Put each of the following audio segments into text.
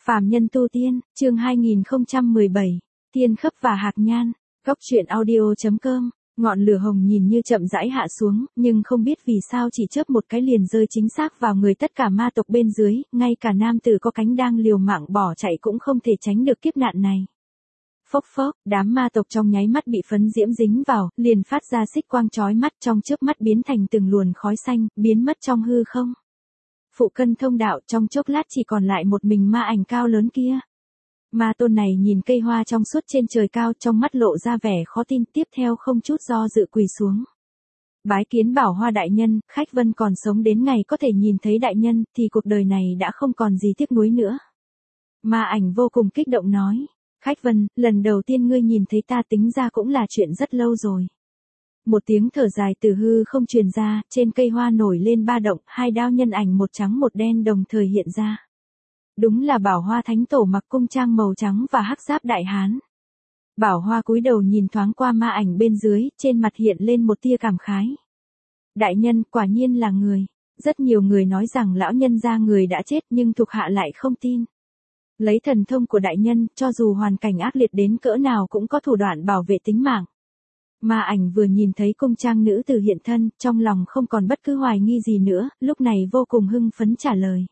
Phàm nhân tu tiên, chương 2017, tiên khấp và hạc nhan, góc truyện audio.com, ngọn lửa hồng nhìn như chậm rãi hạ xuống, nhưng không biết vì sao chỉ chớp một cái liền rơi chính xác vào người tất cả ma tộc bên dưới, ngay cả nam tử có cánh đang liều mạng bỏ chạy cũng không thể tránh được kiếp nạn này. Phốc phốc, đám ma tộc trong nháy mắt bị phấn diễm dính vào, liền phát ra xích quang chói mắt trong chớp mắt biến thành từng luồn khói xanh, biến mất trong hư không. Phụ cân thông đạo trong chốc lát chỉ còn lại một mình ma ảnh cao lớn kia. Ma tôn này nhìn cây hoa trong suốt trên trời cao trong mắt lộ ra vẻ khó tin, tiếp theo không chút do dự quỳ xuống. Bái kiến Bảo Hoa đại nhân, khách vân còn sống đến ngày có thể nhìn thấy đại nhân thì cuộc đời này đã không còn gì tiếc nuối nữa. Ma ảnh vô cùng kích động nói, khách vân, lần đầu tiên ngươi nhìn thấy ta tính ra cũng là chuyện rất lâu rồi. Một tiếng thở dài từ hư không truyền ra, trên cây hoa nổi lên ba động, hai đao nhân ảnh một trắng một đen đồng thời hiện ra. Đúng là Bảo Hoa thánh tổ mặc cung trang màu trắng và hắc giáp đại hán. Bảo Hoa cúi đầu nhìn thoáng qua ma ảnh bên dưới, trên mặt hiện lên một tia cảm khái. Đại nhân, quả nhiên là người. Rất nhiều người nói rằng lão nhân gia người đã chết nhưng thuộc hạ lại không tin. Lấy thần thông của đại nhân, cho dù hoàn cảnh ác liệt đến cỡ nào cũng có thủ đoạn bảo vệ tính mạng. Ma ảnh vừa nhìn thấy cung trang nữ tử hiện thân, trong lòng không còn bất cứ hoài nghi gì nữa, lúc này vô cùng hưng phấn trả lời.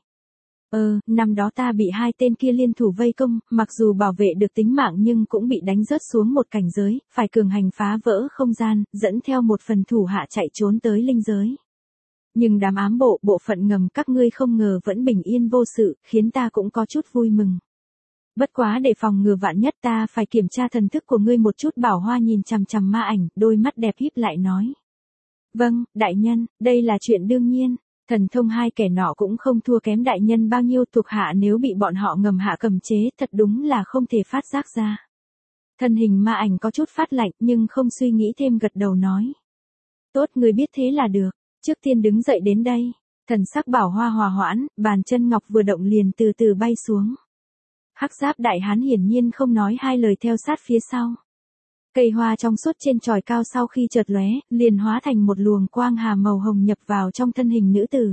Năm đó ta bị hai tên kia liên thủ vây công, mặc dù bảo vệ được tính mạng nhưng cũng bị đánh rớt xuống một cảnh giới, phải cường hành phá vỡ không gian, dẫn theo một phần thủ hạ chạy trốn tới linh giới. Nhưng đám ám bộ phận ngầm các ngươi không ngờ vẫn bình yên vô sự, khiến ta cũng có chút vui mừng. Bất quá để phòng ngừa vạn nhất ta phải kiểm tra thần thức của ngươi một chút. Bảo Hoa nhìn chằm chằm ma ảnh, đôi mắt đẹp híp lại nói. Vâng, đại nhân, đây là chuyện đương nhiên. Thần thông hai kẻ nọ cũng không thua kém đại nhân bao nhiêu, thuộc hạ nếu bị bọn họ ngầm hạ cầm chế thật đúng là không thể phát giác ra. Thân hình ma ảnh có chút phát lạnh nhưng không suy nghĩ thêm gật đầu nói. Tốt, người biết thế là được, trước tiên đứng dậy đến đây. Thần sắc Bảo Hoa hòa hoãn, bàn chân ngọc vừa động liền từ từ bay xuống. Hắc giáp đại hán hiển nhiên không nói hai lời theo sát phía sau. Cây hoa trong suốt trên chòi cao sau khi chợt lóe, liền hóa thành một luồng quang hà màu hồng nhập vào trong thân hình nữ tử.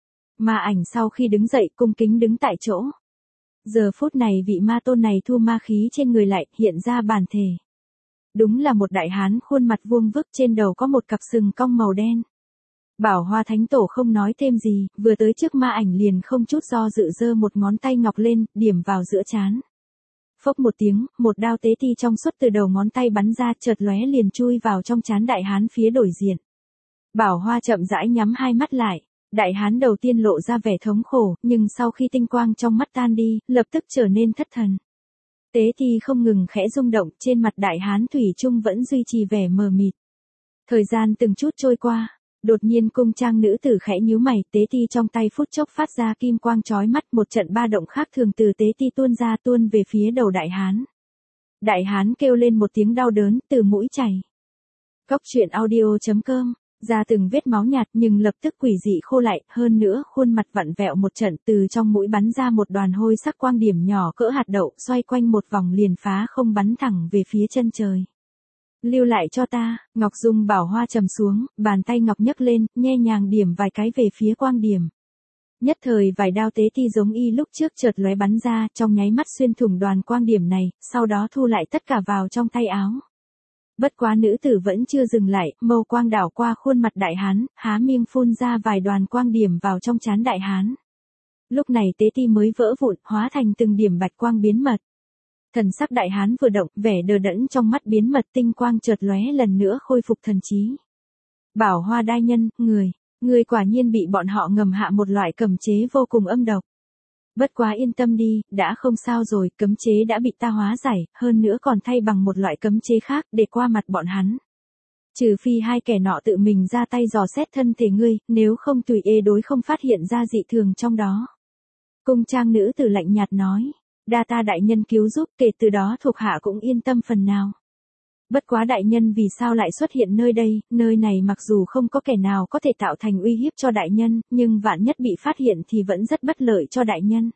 Ma ảnh sau khi đứng dậy cung kính đứng tại chỗ. Giờ phút này vị ma tôn này thu ma khí trên người lại hiện ra bản thể. Đúng là một đại hán khuôn mặt vuông vức, trên đầu có một cặp sừng cong màu đen. Bảo Hoa thánh tổ không nói thêm gì, vừa tới trước ma ảnh liền không chút do dự giơ một ngón tay ngọc lên, điểm vào giữa trán. Phốc một tiếng, một đao tế ti trong suốt từ đầu ngón tay bắn ra, chợt lóe liền chui vào trong trán đại hán phía đối diện. Bảo Hoa chậm rãi nhắm hai mắt lại. Đại hán đầu tiên lộ ra vẻ thống khổ, nhưng sau khi tinh quang trong mắt tan đi, lập tức trở nên thất thần. Tế ti không ngừng khẽ rung động, trên mặt đại hán thủy chung vẫn duy trì vẻ mờ mịt. Thời gian từng chút trôi qua. Đột nhiên cung trang nữ tử khẽ nhíu mày, tế ti trong tay phút chốc phát ra kim quang chói mắt, một trận ba động khác thường từ tế ti tuôn ra tuôn về phía đầu đại hán. Đại hán kêu lên một tiếng đau đớn, từ mũi chảy. Góc truyện audio.com, ra từng vết máu nhạt nhưng lập tức quỷ dị khô lại, hơn nữa khuôn mặt vặn vẹo một trận, từ trong mũi bắn ra một đoàn hôi sắc quang điểm nhỏ cỡ hạt đậu, xoay quanh một vòng liền phá không bắn thẳng về phía chân trời. Lưu lại cho ta. Ngọc Dung Bảo Hoa trầm xuống, bàn tay ngọc nhấc lên, nhẹ nhàng điểm vài cái về phía quang điểm. Nhất thời vài đao tế ti giống y lúc trước chợt lóe bắn ra, trong nháy mắt xuyên thủng đoàn quang điểm này, sau đó thu lại tất cả vào trong tay áo. Bất quá nữ tử vẫn chưa dừng lại, mâu quang đảo qua khuôn mặt đại hán, há miệng phun ra vài đoàn quang điểm vào trong trán đại hán. Lúc này tế ti mới vỡ vụn, hóa thành từng điểm bạch quang biến mật. Thần sắc đại hán vừa động, vẻ đờ đẫn trong mắt biến mật, tinh quang chợt lóe lần nữa khôi phục thần trí. Bảo Hoa đại nhân, người quả nhiên bị bọn họ ngầm hạ một loại cầm chế vô cùng âm độc. Bất quá yên tâm đi, đã không sao rồi, cấm chế đã bị ta hóa giải, hơn nữa còn thay bằng một loại cấm chế khác để qua mặt bọn hắn. Trừ phi hai kẻ nọ tự mình ra tay dò xét thân thể ngươi, nếu không tùy đối không phát hiện ra dị thường trong đó. Cung trang nữ tử lạnh nhạt nói. Đa ta đại nhân cứu giúp, kể từ đó thuộc hạ cũng yên tâm phần nào. Bất quá đại nhân vì sao lại xuất hiện nơi đây, nơi này mặc dù không có kẻ nào có thể tạo thành uy hiếp cho đại nhân, nhưng vạn nhất bị phát hiện thì vẫn rất bất lợi cho đại nhân.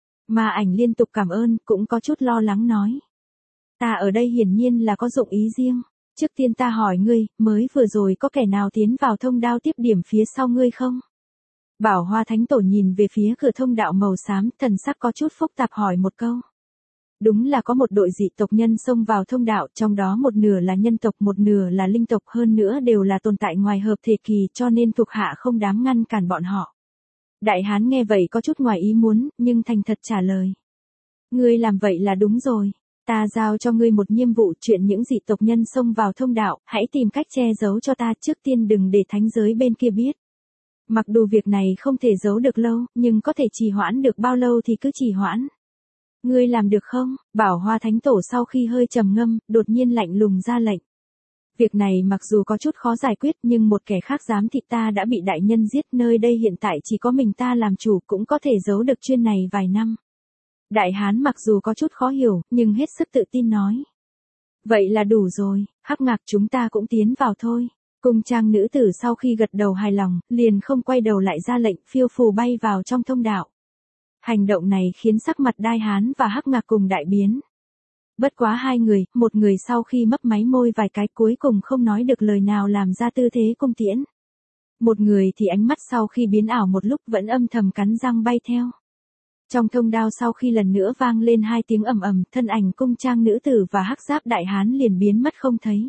Ma ảnh liên tục cảm ơn, cũng có chút lo lắng nói. Ta ở đây hiển nhiên là có dụng ý riêng. Trước tiên ta hỏi ngươi, mới vừa rồi có kẻ nào tiến vào thông đạo tiếp điểm phía sau ngươi không? Bảo Hoa Thánh Tổ nhìn về phía cửa thông đạo màu xám, thần sắc có chút phức tạp hỏi một câu. Đúng là có một đội dị tộc nhân xông vào thông đạo, trong đó một nửa là nhân tộc, một nửa là linh tộc, hơn nữa đều là tồn tại ngoài hợp thể kỳ, cho nên thuộc hạ không dám ngăn cản bọn họ. Đại hán nghe vậy có chút ngoài ý muốn, nhưng thành thật trả lời. Ngươi làm vậy là đúng rồi. Ta giao cho ngươi một nhiệm vụ, chuyện những dị tộc nhân xông vào thông đạo, hãy tìm cách che giấu cho ta, trước tiên đừng để thánh giới bên kia biết. Mặc dù việc này không thể giấu được lâu, nhưng có thể trì hoãn được bao lâu thì cứ trì hoãn. Ngươi làm được không? Bảo Hoa Thánh Tổ sau khi hơi trầm ngâm, đột nhiên lạnh lùng ra lệnh. Việc này mặc dù có chút khó giải quyết, nhưng một kẻ khác dám thịt ta đã bị đại nhân giết, nơi đây hiện tại chỉ có mình ta làm chủ, cũng có thể giấu được chuyên này vài năm. Đại hán mặc dù có chút khó hiểu, nhưng hết sức tự tin nói. Vậy là đủ rồi, Hắc Ngạc, chúng ta cũng tiến vào thôi. Cung trang nữ tử sau khi gật đầu hài lòng, liền không quay đầu lại ra lệnh, phiêu phù bay vào trong thông đạo. Hành động này khiến sắc mặt Đại hán và Hắc Ngạc cùng đại biến. Bất quá hai người, một người sau khi mấp máy môi vài cái cuối cùng không nói được lời nào làm ra tư thế cung tiễn. Một người thì ánh mắt sau khi biến ảo một lúc vẫn âm thầm cắn răng bay theo. Trong thông đạo sau khi lần nữa vang lên hai tiếng ầm ầm, thân ảnh cung trang nữ tử và hắc giáp đại hán liền biến mất không thấy.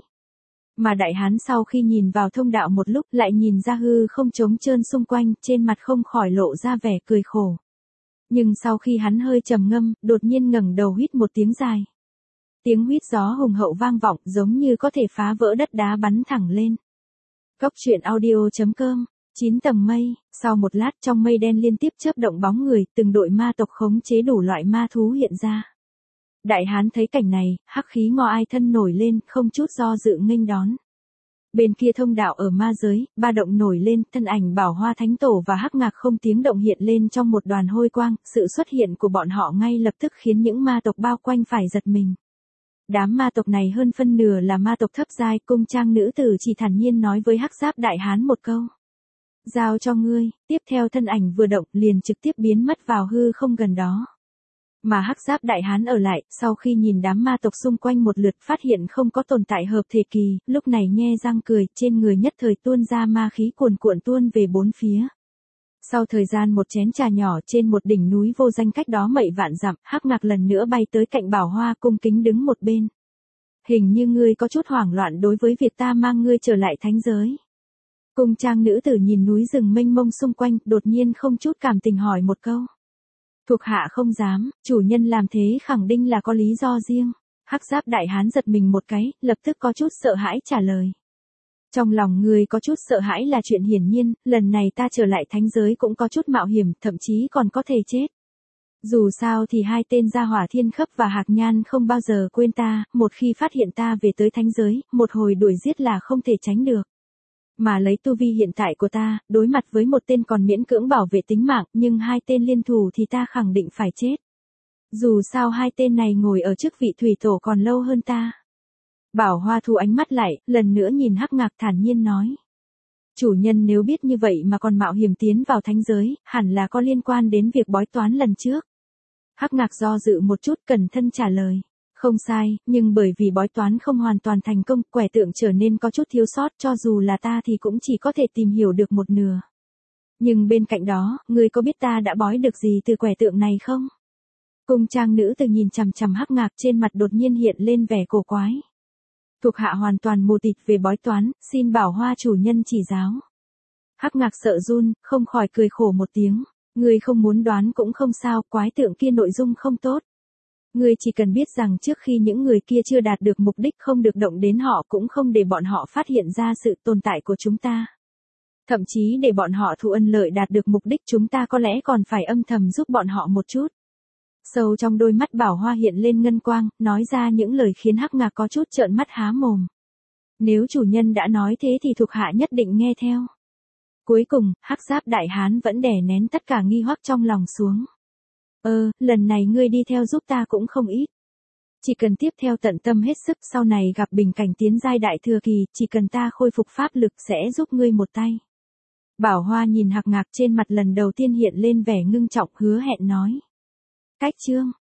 Mà đại hán sau khi nhìn vào thông đạo một lúc lại nhìn ra hư không trống trơn xung quanh, trên mặt không khỏi lộ ra vẻ cười khổ. Nhưng sau khi hắn hơi trầm ngâm, đột nhiên ngẩng đầu huýt một tiếng dài. Tiếng huýt gió hùng hậu vang vọng, giống như có thể phá vỡ đất đá bắn thẳng lên. Cốc truyện audio.com 9 tầng mây, sau một lát trong mây đen liên tiếp chớp động bóng người, từng đội ma tộc khống chế đủ loại ma thú hiện ra. Đại hán thấy cảnh này, hắc khí ngò ai thân nổi lên, không chút do dự nghênh đón. Bên kia thông đạo ở ma giới, ba động nổi lên, thân ảnh Bảo Hoa Thánh Tổ và Hắc Ngạc không tiếng động hiện lên trong một đoàn hôi quang, sự xuất hiện của bọn họ ngay lập tức khiến những ma tộc bao quanh phải giật mình. Đám ma tộc này hơn phân nửa là ma tộc thấp giai, cung trang nữ tử chỉ thản nhiên nói với hắc giáp đại hán một câu. Giao cho ngươi, tiếp theo thân ảnh vừa động liền trực tiếp biến mất vào hư không gần đó. Mà hắc giáp đại hán ở lại, sau khi nhìn đám ma tộc xung quanh một lượt phát hiện không có tồn tại hợp thể kỳ, lúc này nhe răng cười, trên người nhất thời tuôn ra ma khí cuồn cuộn tuôn về bốn phía. Sau thời gian một chén trà nhỏ trên một đỉnh núi vô danh cách đó mậy vạn dặm, Hắc Ngạc lần nữa bay tới cạnh Bảo Hoa cung kính đứng một bên. Hình như ngươi có chút hoảng loạn đối với việc ta mang ngươi trở lại thánh giới. Cung trang nữ tử nhìn núi rừng mênh mông xung quanh, đột nhiên không chút cảm tình hỏi một câu. Thuộc hạ không dám, chủ nhân làm thế khẳng định là có lý do riêng. Hắc giáp đại hán giật mình một cái, lập tức có chút sợ hãi trả lời. Trong lòng người có chút sợ hãi là chuyện hiển nhiên, lần này ta trở lại thánh giới cũng có chút mạo hiểm, thậm chí còn có thể chết. Dù sao thì hai tên gia hỏa Thiên Khấp và Hạc Nhan không bao giờ quên ta, một khi phát hiện ta về tới thánh giới, một hồi đuổi giết là không thể tránh được. Mà lấy tu vi hiện tại của ta, đối mặt với một tên còn miễn cưỡng bảo vệ tính mạng, nhưng hai tên liên thủ thì ta khẳng định phải chết. Dù sao hai tên này ngồi ở chức vị thủy tổ còn lâu hơn ta. Bảo Hoa thu ánh mắt lại, lần nữa nhìn Hắc Ngạc thản nhiên nói. Chủ nhân nếu biết như vậy mà còn mạo hiểm tiến vào thánh giới, hẳn là có liên quan đến việc bói toán lần trước. Hắc Ngạc do dự một chút cẩn thận trả lời. Không sai, nhưng bởi vì bói toán không hoàn toàn thành công, quẻ tượng trở nên có chút thiếu sót, cho dù là ta thì cũng chỉ có thể tìm hiểu được một nửa. Nhưng bên cạnh đó, ngươi có biết ta đã bói được gì từ quẻ tượng này không? Cung trang nữ từ nhìn chằm chằm Hắc Ngạc, trên mặt đột nhiên hiện lên vẻ cổ quái. Thuộc hạ hoàn toàn mù tịt về bói toán, xin Bảo Hoa chủ nhân chỉ giáo. Hắc Ngạc sợ run, không khỏi cười khổ một tiếng. Ngươi không muốn đoán cũng không sao, quái tượng kia nội dung không tốt. Ngươi chỉ cần biết rằng trước khi những người kia chưa đạt được mục đích không được động đến họ, cũng không để bọn họ phát hiện ra sự tồn tại của chúng ta. Thậm chí để bọn họ thụ ân lợi đạt được mục đích, chúng ta có lẽ còn phải âm thầm giúp bọn họ một chút. Sâu trong đôi mắt Bảo Hoa hiện lên ngân quang, nói ra những lời khiến Hắc Ngạc có chút trợn mắt há mồm. Nếu chủ nhân đã nói thế thì thuộc hạ nhất định nghe theo. Cuối cùng, Hắc giáp đại hán vẫn đè nén tất cả nghi hoặc trong lòng xuống. Lần này ngươi đi theo giúp ta cũng không ít. Chỉ cần tiếp theo tận tâm hết sức, sau này gặp bình cảnh tiến giai đại thừa kỳ, chỉ cần ta khôi phục pháp lực sẽ giúp ngươi một tay. Bảo Hoa nhìn Hắc Ngạc, trên mặt lần đầu tiên hiện lên vẻ ngưng trọng, hứa hẹn nói. Cách chương